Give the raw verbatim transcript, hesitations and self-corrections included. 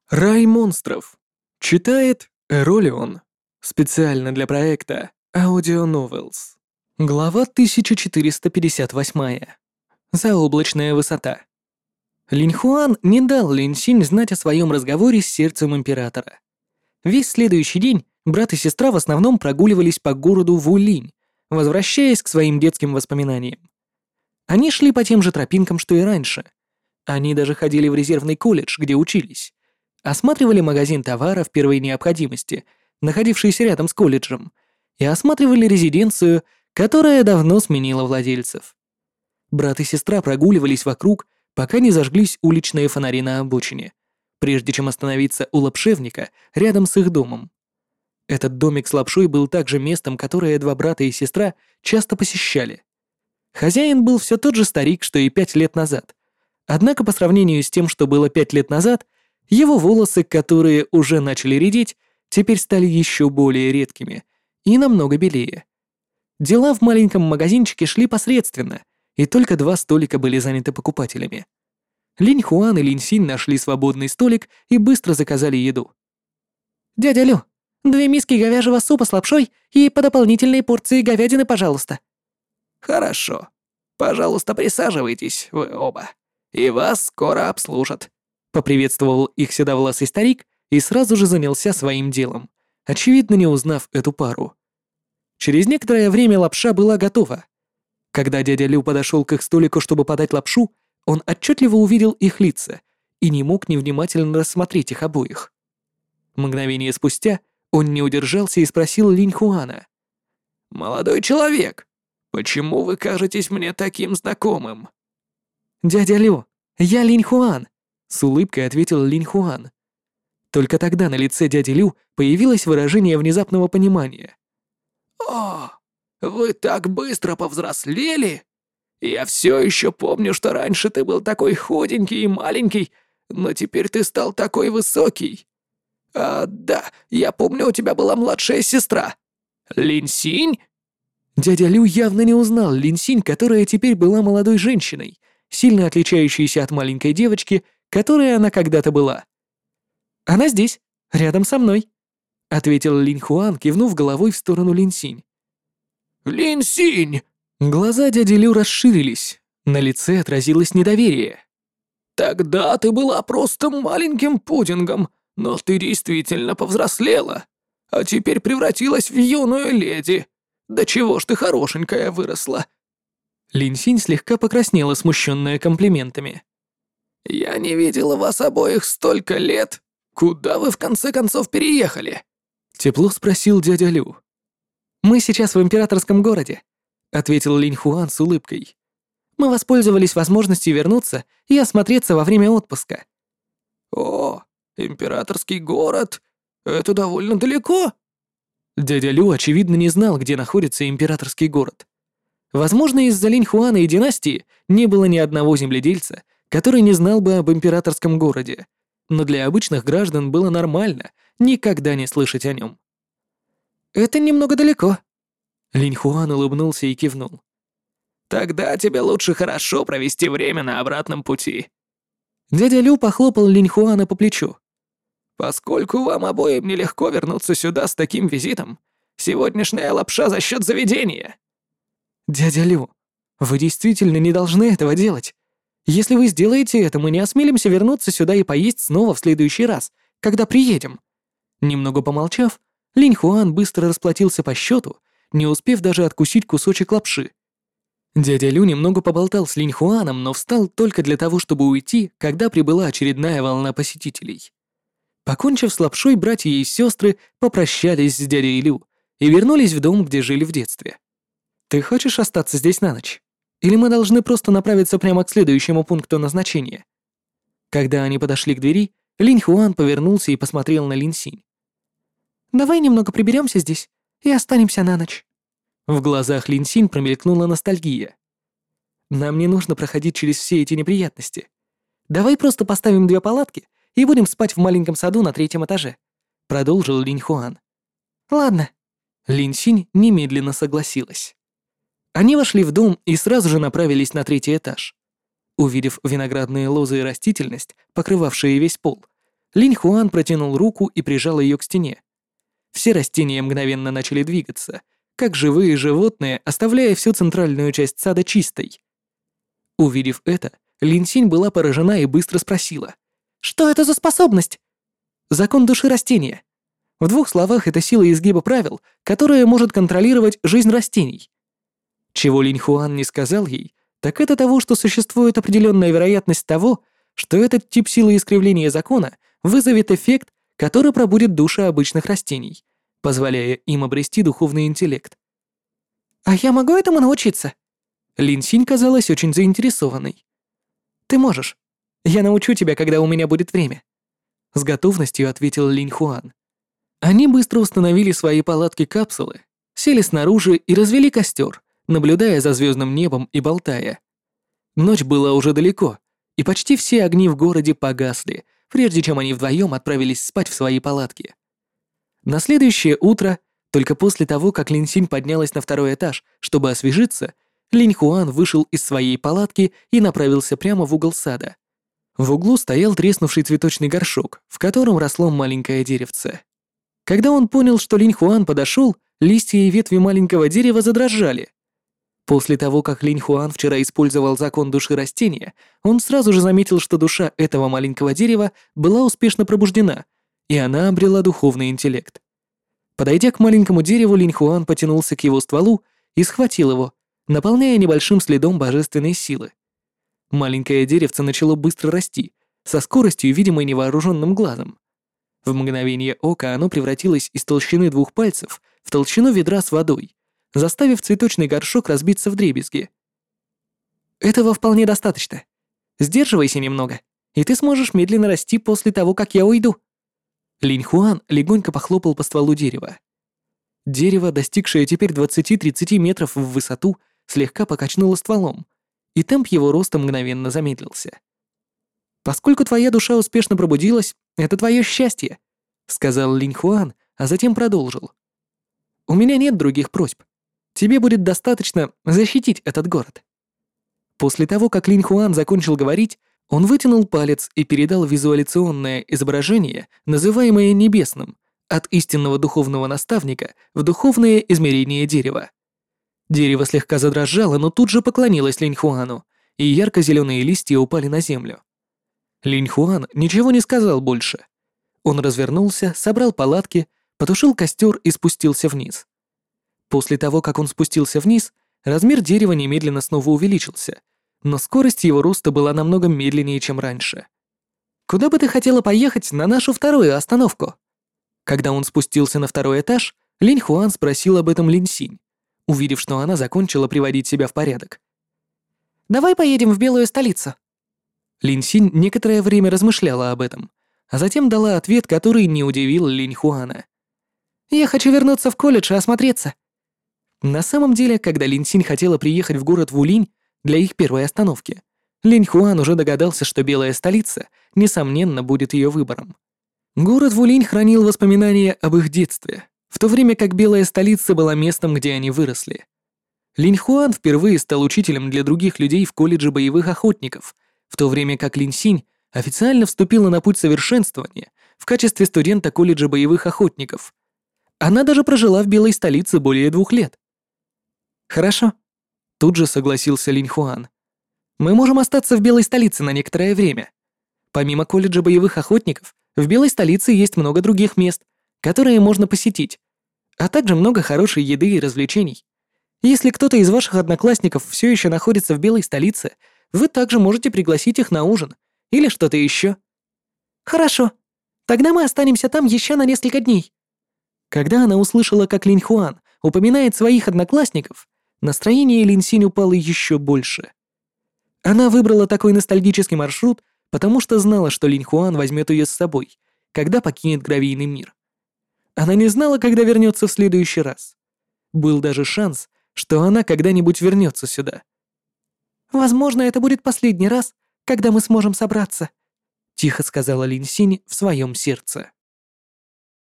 Рай монстров. Читает Эролион. Специально для проекта Audio Novels. Глава тысяча четыреста пятьдесят восемь. Заоблачная высота. Линьхуан не дал Линьсинь знать о своем разговоре с сердцем императора. Весь следующий день брат и сестра в основном прогуливались по городу Вулинь, возвращаясь к своим детским воспоминаниям. Они шли по тем же тропинкам, что и раньше. Они даже ходили в резервный колледж, где учились. Осматривали магазин товаров первой необходимости, находившийся рядом с колледжем, и осматривали резиденцию, которая давно сменила владельцев. Брат и сестра прогуливались вокруг, пока не зажглись уличные фонари на обочине, прежде чем остановиться у лапшевника рядом с их домом. Этот домик с лапшой был также местом, которое два брата и сестра часто посещали. Хозяин был все тот же старик, что и пять лет назад. Однако по сравнению с тем, что было пять лет назад, его волосы, которые уже начали редеть, теперь стали еще более редкими и намного белее. Дела в маленьком магазинчике шли посредственно, и только два столика были заняты покупателями. Линьхуан и Линьсинь нашли свободный столик и быстро заказали еду. «Дядя Лю, две миски говяжьего супа с лапшой и по дополнительной порции говядины, пожалуйста». «Хорошо. Пожалуйста, присаживайтесь, вы оба. И вас скоро обслужат», — поприветствовал их седовласый старик и сразу же занялся своим делом, очевидно не узнав эту пару. Через некоторое время лапша была готова. Когда дядя Лю подошел к их столику, чтобы подать лапшу, он отчетливо увидел их лица и не мог невнимательно рассмотреть их обоих. Мгновение спустя он не удержался и спросил Линьхуана. «Молодой человек, почему вы кажетесь мне таким знакомым?» «Дядя Лю, я Линьхуан», — с улыбкой ответил Линьхуан. Только тогда на лице дяди Лю появилось выражение внезапного понимания. «О, вы так быстро повзрослели! Я все еще помню, что раньше ты был такой худенький и маленький, но теперь ты стал такой высокий. А, да, я помню, у тебя была младшая сестра. Линьсинь?» Дядя Лю явно не узнал Линьсинь, которая теперь была молодой женщиной, сильно отличающейся от маленькой девочки, которой она когда-то была. «Она здесь, рядом со мной», — ответил Линьхуан, кивнув головой в сторону Линьсинь. «Линьсинь!» Глаза дяди Лю расширились, на лице отразилось недоверие. «Тогда ты была просто маленьким пудингом, но ты действительно повзрослела, а теперь превратилась в юную леди. Да чего ж ты хорошенькая выросла!» Линьсинь слегка покраснела, смущенная комплиментами. «Я не видела вас обоих столько лет. Куда вы в конце концов переехали?» Тепло спросил дядя Лю. «Мы сейчас в императорском городе», — ответил Линьхуан с улыбкой. «Мы воспользовались возможностью вернуться и осмотреться во время отпуска». «О, императорский город? Это довольно далеко?» Дядя Лю, очевидно, не знал, где находится императорский город. Возможно, из-за Линьхуана и династии не было ни одного земледельца, который не знал бы об императорском городе, но для обычных граждан было нормально никогда не слышать о нем. «Это немного далеко». Линьхуан улыбнулся и кивнул. «Тогда тебе лучше хорошо провести время на обратном пути». Дядя Лю похлопал Линьхуана по плечу. «Поскольку вам обоим нелегко вернуться сюда с таким визитом, сегодняшняя лапша за счет заведения». «Дядя Лю, вы действительно не должны этого делать. Если вы сделаете это, мы не осмелимся вернуться сюда и поесть снова в следующий раз, когда приедем». Немного помолчав, Линьхуан быстро расплатился по счету, не успев даже откусить кусочек лапши. Дядя Лю немного поболтал с Линьхуаном, но встал только для того, чтобы уйти, когда прибыла очередная волна посетителей. Покончив с лапшой, братья и сестры попрощались с дядей Лю и вернулись в дом, где жили в детстве. «Ты хочешь остаться здесь на ночь? Или мы должны просто направиться прямо к следующему пункту назначения?» Когда они подошли к двери, Линьхуан повернулся и посмотрел на Линьсинь. «Давай немного приберемся здесь и останемся на ночь». В глазах Линьсинь промелькнула ностальгия. «Нам не нужно проходить через все эти неприятности. Давай просто поставим две палатки и будем спать в маленьком саду на третьем этаже», — продолжил Линьхуан. «Ладно». Линьсинь немедленно согласилась. Они вошли в дом и сразу же направились на третий этаж. Увидев виноградные лозы и растительность, покрывавшие весь пол, Линь Хуан протянул руку и прижал ее к стене. Все растения мгновенно начали двигаться, как живые животные, оставляя всю центральную часть сада чистой. Увидев это, Лин Синь была поражена и быстро спросила: «Что это за способность?» «Закон души растения. В двух словах, это сила изгиба правил, которая может контролировать жизнь растений». Чего Линь Хуан не сказал ей, так это того, что существует определенная вероятность того, что этот тип силы искривления закона вызовет эффект, который пробудит души обычных растений, позволяя им обрести духовный интеллект. «А я могу этому научиться?» Лин Синь казалась очень заинтересованной. «Ты можешь. Я научу тебя, когда у меня будет время», — с готовностью ответил Линь Хуан. Они быстро установили свои палатки-капсулы, сели снаружи и развели костер, наблюдая за звездным небом и болтая. Ночь была уже далеко, и почти все огни в городе погасли, прежде чем они вдвоем отправились спать в свои палатки. На следующее утро, только после того, как Лин Синь поднялась на второй этаж, чтобы освежиться, Линь Хуан вышел из своей палатки и направился прямо в угол сада. В углу стоял треснувший цветочный горшок, в котором росло маленькое деревце. Когда он понял, что Линь Хуан подошел, листья и ветви маленького дерева задрожали. После того, как Линь Хуан вчера использовал закон души растения, он сразу же заметил, что душа этого маленького дерева была успешно пробуждена, и она обрела духовный интеллект. Подойдя к маленькому дереву, Линь Хуан потянулся к его стволу и схватил его, наполняя небольшим следом божественной силы. Маленькое деревце начало быстро расти, со скоростью, видимой невооруженным глазом. В мгновение ока оно превратилось из толщины двух пальцев в толщину ведра с водой, заставив цветочный горшок разбиться вдребезги. «Этого вполне достаточно. Сдерживайся немного, и ты сможешь медленно расти после того, как я уйду». Линь Хуан легонько похлопал по стволу дерева. Дерево, достигшее теперь двадцати-тридцати метров в высоту, слегка покачнуло стволом, и темп его роста мгновенно замедлился. «Поскольку твоя душа успешно пробудилась, это твое счастье», — сказал Линь Хуан, а затем продолжил. «У меня нет других просьб. Тебе будет достаточно защитить этот город». После того, как Линь Хуан закончил говорить, он вытянул палец и передал визуализационное изображение, называемое небесным, от истинного духовного наставника в духовное измерение дерева. Дерево слегка задрожало, но тут же поклонилось Линь Хуану, и ярко-зеленые листья упали на землю. Линь Хуан ничего не сказал больше. Он развернулся, собрал палатки, потушил костер и спустился вниз. После того, как он спустился вниз, размер дерева немедленно снова увеличился, но скорость его роста была намного медленнее, чем раньше. «Куда бы ты хотела поехать на нашу вторую остановку?» Когда он спустился на второй этаж, Линь Хуан спросил об этом Линь Синь, увидев, что она закончила приводить себя в порядок. «Давай поедем в Белую столицу». Линь Синь некоторое время размышляла об этом, а затем дала ответ, который не удивил Линь Хуана. «Я хочу вернуться в колледж и осмотреться». На самом деле, когда Линь Синь хотела приехать в город Вулинь для их первой остановки, Линь Хуан уже догадался, что Белая столица, несомненно, будет ее выбором. Город Вулинь хранил воспоминания об их детстве, в то время как Белая столица была местом, где они выросли. Линь Хуан впервые стал учителем для других людей в колледже боевых охотников, в то время как Линь Синь официально вступила на путь совершенствования в качестве студента колледжа боевых охотников. Она даже прожила в Белой столице более двух лет. «Хорошо», — тут же согласился Линь Хуан. «Мы можем остаться в Белой столице на некоторое время. Помимо колледжа боевых охотников, в Белой столице есть много других мест, которые можно посетить, а также много хорошей еды и развлечений. Если кто-то из ваших одноклассников все еще находится в Белой столице, вы также можете пригласить их на ужин или что-то еще». «Хорошо. Тогда мы останемся там еще на несколько дней». Когда она услышала, как Линь Хуан упоминает своих одноклассников, настроение Линь Синь упало еще больше. Она выбрала такой ностальгический маршрут, потому что знала, что Линь Хуан возьмет ее с собой, когда покинет гравийный мир. Она не знала, когда вернется в следующий раз. Был даже шанс, что она когда-нибудь вернется сюда. «Возможно, это будет последний раз, когда мы сможем собраться», — тихо сказала Линь Синь в своем сердце.